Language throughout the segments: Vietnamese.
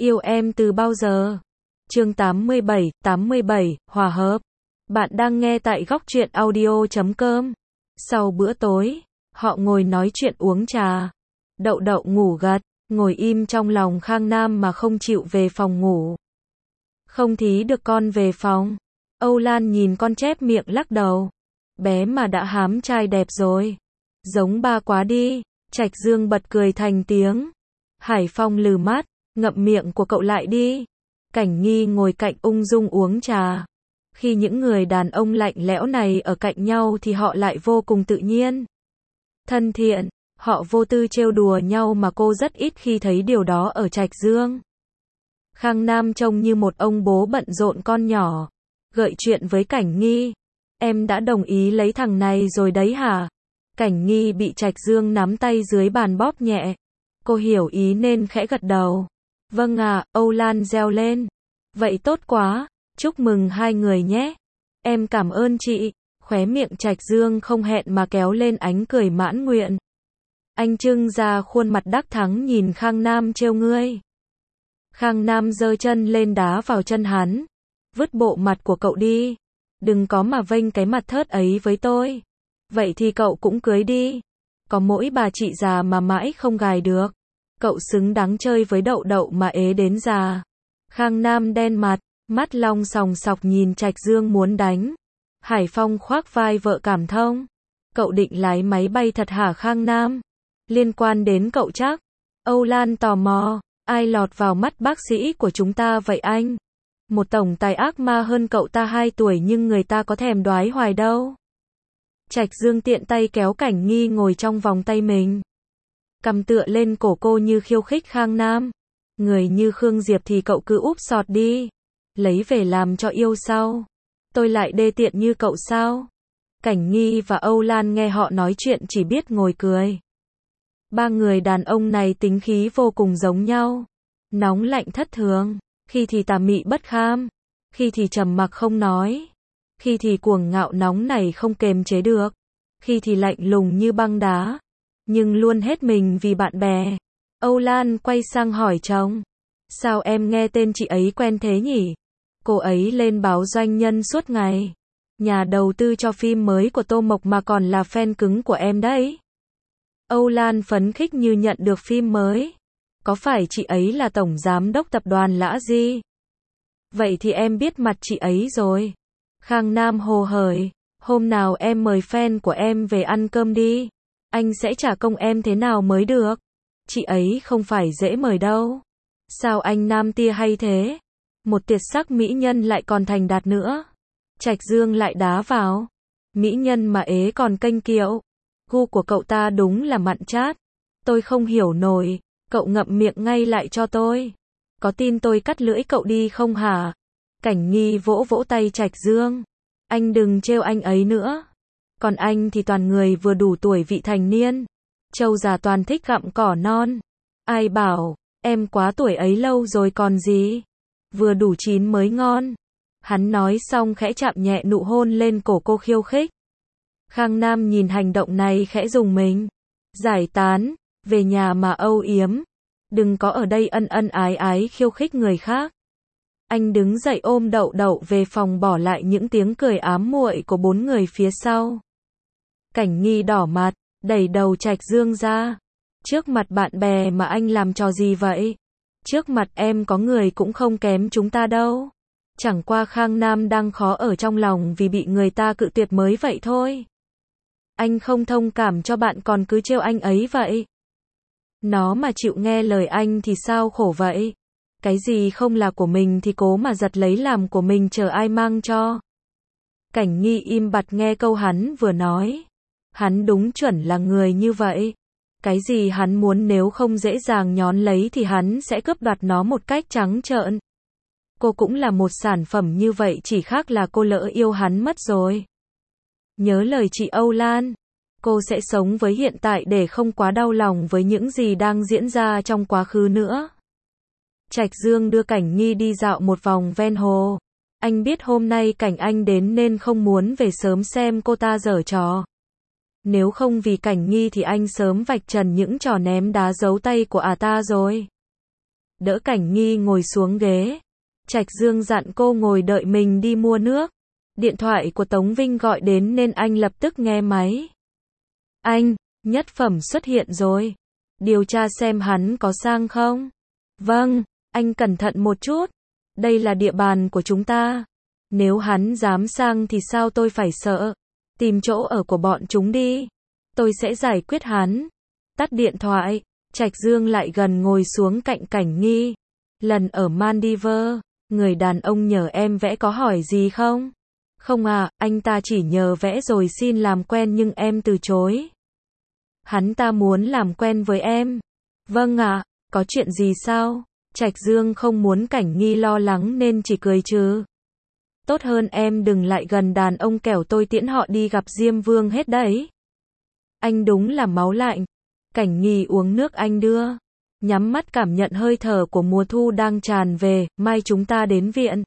Yêu em từ bao giờ? Chương 87, hòa hợp. Bạn đang nghe tại góc truyện audio.com. Sau bữa tối, họ ngồi nói chuyện uống trà. Đậu đậu ngủ gật, ngồi im trong lòng Khang Nam mà không chịu về phòng ngủ. Không thí được con về phòng. Âu Lan nhìn con chép miệng lắc đầu. Bé mà đã hám trai đẹp rồi. Giống ba quá đi. Trạch Dương bật cười thành tiếng. Hải Phong lừ mắt, ngậm miệng của cậu lại đi. Cảnh Nghi ngồi cạnh ung dung uống trà. Khi những người đàn ông lạnh lẽo này ở cạnh nhau thì họ lại vô cùng tự nhiên. Thân thiện, họ vô tư trêu đùa nhau mà cô rất ít khi thấy điều đó ở Trạch Dương. Khang Nam trông như một ông bố bận rộn con nhỏ. Gợi chuyện với Cảnh Nghi. Em đã đồng ý lấy thằng này rồi đấy hả? Cảnh Nghi bị Trạch Dương nắm tay dưới bàn bóp nhẹ. Cô hiểu ý nên khẽ gật đầu. Vâng ạ, Âu Lan reo lên. Vậy tốt quá, chúc mừng hai người nhé. Em cảm ơn chị. Khóe miệng Trạch Dương không hẹn mà kéo lên ánh cười mãn nguyện. Anh trưng ra khuôn mặt đắc thắng nhìn Khang Nam trêu ngươi. Khang Nam giơ chân lên đá vào chân hắn. Vứt bộ mặt của cậu đi. Đừng có mà vênh cái mặt thớt ấy với tôi. Vậy thì cậu cũng cưới đi. Có mỗi bà chị già mà mãi không gài được. Cậu xứng đáng chơi với đậu đậu mà ế đến già. Khang Nam đen mặt, mắt long sòng sọc nhìn Trạch Dương muốn đánh. Hải Phong khoác vai vợ cảm thông. Cậu định lái máy bay thật hả Khang Nam? Liên quan đến cậu chắc. Âu Lan tò mò, ai lọt vào mắt bác sĩ của chúng ta vậy anh? Một tổng tài ác ma hơn cậu ta 2 tuổi nhưng người ta có thèm đoái hoài đâu. Trạch Dương tiện tay kéo Cảnh Nghi ngồi trong vòng tay mình. Cầm tựa lên cổ cô như khiêu khích Khang Nam. Người như Khương Diệp thì cậu cứ úp sọt đi. Lấy về làm cho yêu sau. Tôi lại đê tiện như cậu sao? Cảnh Nghi và Âu Lan nghe họ nói chuyện chỉ biết ngồi cười. Ba người đàn ông này tính khí vô cùng giống nhau. Nóng lạnh thất thường. Khi thì tà mị bất kham. Khi thì trầm mặc không nói. Khi thì cuồng ngạo nóng này không kềm chế được. Khi thì lạnh lùng như băng đá. Nhưng luôn hết mình vì bạn bè. Âu Lan quay sang hỏi chồng. Sao em nghe tên chị ấy quen thế nhỉ? Cô ấy lên báo doanh nhân suốt ngày. Nhà đầu tư cho phim mới của Tô Mộc mà còn là fan cứng của em đấy. Âu Lan phấn khích như nhận được phim mới. Có phải chị ấy là tổng giám đốc tập đoàn Lã Di? Vậy thì em biết mặt chị ấy rồi. Khang Nam hồ hởi. Hôm nào em mời fan của em về ăn cơm đi. Anh sẽ trả công em thế nào mới được. Chị ấy không phải dễ mời đâu. Sao anh Nam tia hay thế? Một tuyệt sắc mỹ nhân lại còn thành đạt nữa. Trạch Dương lại đá vào. Mỹ nhân mà ế còn kênh kiệu. Gu của cậu ta đúng là mặn chát. Tôi không hiểu nổi. Cậu ngậm miệng ngay lại cho tôi. Có tin tôi cắt lưỡi cậu đi không hả? Cảnh Nghi vỗ vỗ tay Trạch Dương. Anh đừng trêu anh ấy nữa. Còn anh thì toàn người vừa đủ tuổi vị thành niên. Trâu già toàn thích gặm cỏ non. Ai bảo, em quá tuổi ấy lâu rồi còn gì. Vừa đủ chín mới ngon. Hắn nói xong khẽ chạm nhẹ nụ hôn lên cổ cô khiêu khích. Khang Nam nhìn hành động này khẽ rùng mình. Giải tán, về nhà mà âu yếm. Đừng có ở đây ân ân ái ái khiêu khích người khác. Anh đứng dậy ôm đậu đậu về phòng bỏ lại những tiếng cười ám muội của 4 người phía sau. Cảnh Nghi đỏ mặt, đẩy đầu Trạch Dương ra. Trước mặt bạn bè mà anh làm trò gì vậy? Trước mặt em có người cũng không kém chúng ta đâu. Chẳng qua Khang Nam đang khó ở trong lòng vì bị người ta cự tuyệt mới vậy thôi. Anh không thông cảm cho bạn còn cứ trêu anh ấy vậy. Nó mà chịu nghe lời anh thì sao khổ vậy? Cái gì không là của mình thì cố mà giật lấy làm của mình chờ ai mang cho. Cảnh Nghi im bặt nghe câu hắn vừa nói. Hắn đúng chuẩn là người như vậy. Cái gì hắn muốn nếu không dễ dàng nhón lấy thì hắn sẽ cướp đoạt nó một cách trắng trợn. Cô cũng là một sản phẩm như vậy chỉ khác là cô lỡ yêu hắn mất rồi. Nhớ lời chị Âu Lan. Cô sẽ sống với hiện tại để không quá đau lòng với những gì đang diễn ra trong quá khứ nữa. Trạch Dương đưa Cảnh Nghi đi dạo một vòng ven hồ. Anh biết hôm nay Cảnh Anh đến nên không muốn về sớm xem cô ta giở trò. Nếu không vì Cảnh Nghi thì anh sớm vạch trần những trò ném đá giấu tay của ta rồi. đỡ Cảnh Nghi ngồi xuống ghế. Trạch Dương dặn cô ngồi đợi mình đi mua nước. Điện thoại của Tống Vinh gọi đến nên anh lập tức nghe máy. Anh, nhất phẩm xuất hiện rồi. Điều tra xem hắn có sang không? Vâng, anh cẩn thận một chút. Đây là địa bàn của chúng ta. Nếu hắn dám sang thì sao tôi phải sợ? Tìm chỗ ở của bọn chúng đi. Tôi sẽ giải quyết hắn. Tắt điện thoại, Trạch Dương lại gần ngồi xuống cạnh Cảnh Nghi. Lần ở Maldives, người đàn ông nhờ em vẽ có hỏi gì không? Không à, anh ta chỉ nhờ vẽ rồi xin làm quen nhưng em từ chối. Hắn ta muốn làm quen với em. Vâng ạ, có chuyện gì sao? Trạch Dương không muốn Cảnh Nghi lo lắng nên chỉ cười trừ. Tốt hơn em đừng lại gần đàn ông kẻo tôi tiễn họ đi gặp Diêm Vương hết đấy. Anh đúng là máu lạnh. Cảnh Nghi uống nước anh đưa. Nhắm mắt cảm nhận hơi thở của mùa thu đang tràn về, mai chúng ta đến viện.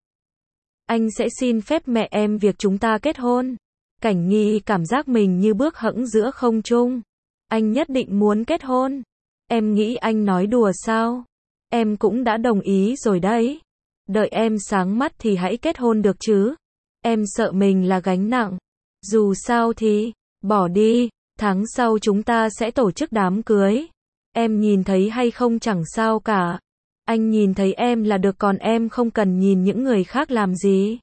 Anh sẽ xin phép mẹ em việc chúng ta kết hôn. Cảnh Nghi cảm giác mình như bước hẫng giữa không trung. Anh nhất định muốn kết hôn. Em nghĩ anh nói đùa sao? Em cũng đã đồng ý rồi đấy. Đợi em sáng mắt thì hãy kết hôn được chứ. Em sợ mình là gánh nặng. Dù sao thì, bỏ đi, tháng sau chúng ta sẽ tổ chức đám cưới. Em nhìn thấy hay không chẳng sao cả. Anh nhìn thấy em là được còn em không cần nhìn những người khác làm gì.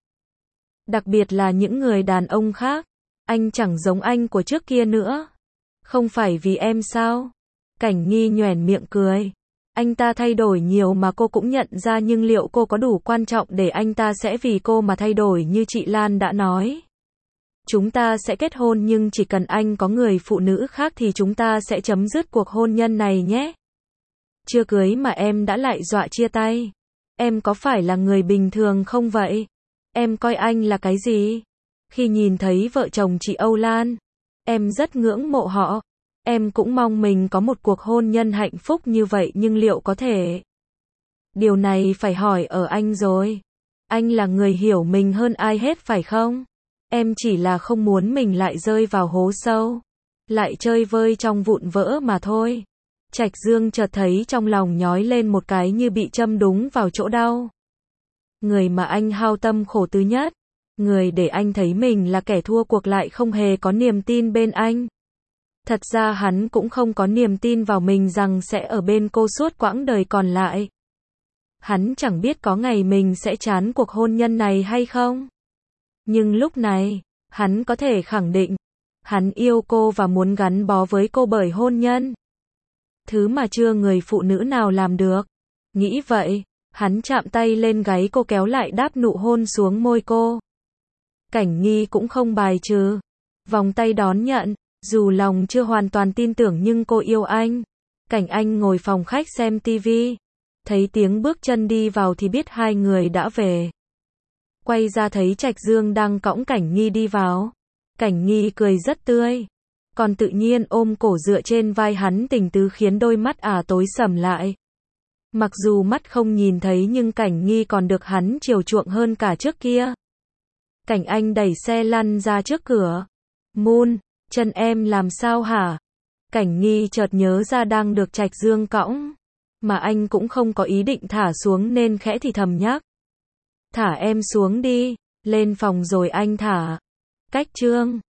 Đặc biệt là những người đàn ông khác. Anh chẳng giống anh của trước kia nữa. Không phải vì em sao? Cảnh Nghi nhoẻn miệng cười. Anh ta thay đổi nhiều mà cô cũng nhận ra nhưng liệu cô có đủ quan trọng để anh ta sẽ vì cô mà thay đổi như chị Lan đã nói? Chúng ta sẽ kết hôn nhưng chỉ cần anh có người phụ nữ khác thì chúng ta sẽ chấm dứt cuộc hôn nhân này nhé. Chưa cưới mà em đã lại dọa chia tay. Em có phải là người bình thường không vậy? Em coi anh là cái gì? Khi nhìn thấy vợ chồng chị Âu Lan, em rất ngưỡng mộ họ. Em cũng mong mình có một cuộc hôn nhân hạnh phúc như vậy nhưng liệu có thể? Điều này phải hỏi ở anh rồi. Anh là người hiểu mình hơn ai hết phải không? Em chỉ là không muốn mình lại rơi vào hố sâu. Lại chơi vơi trong vụn vỡ mà thôi. Trạch Dương chợt thấy trong lòng nhói lên một cái như bị châm đúng vào chỗ đau. Người mà anh hao tâm khổ tứ nhất. Người để anh thấy mình là kẻ thua cuộc lại không hề có niềm tin bên anh. Thật ra hắn cũng không có niềm tin vào mình rằng sẽ ở bên cô suốt quãng đời còn lại. Hắn chẳng biết có ngày mình sẽ chán cuộc hôn nhân này hay không. Nhưng lúc này, hắn có thể khẳng định, hắn yêu cô và muốn gắn bó với cô bởi hôn nhân. Thứ mà chưa người phụ nữ nào làm được. Nghĩ vậy, hắn chạm tay lên gáy cô kéo lại đáp nụ hôn xuống môi cô. Cảnh Nghi cũng không bài trừ. Vòng tay đón nhận. Dù lòng chưa hoàn toàn tin tưởng nhưng cô yêu anh. Cảnh Anh ngồi phòng khách xem tivi. Thấy tiếng bước chân đi vào thì biết hai người đã về. Quay ra thấy Trạch Dương đang cõng Cảnh Nghi đi vào. Cảnh Nghi cười rất tươi. Còn tự nhiên ôm cổ dựa trên vai hắn tình tứ khiến đôi mắt tối sầm lại. Mặc dù mắt không nhìn thấy nhưng Cảnh Nghi còn được hắn chiều chuộng hơn cả trước kia. Cảnh Anh đẩy xe lăn ra trước cửa. Moon, chân em làm sao hả? Cảnh Nghi chợt nhớ ra đang được Trạch Dương cõng. Mà anh cũng không có ý định thả xuống nên khẽ thì thầm nhắc. Thả em xuống đi, lên phòng rồi anh thả. Cách chương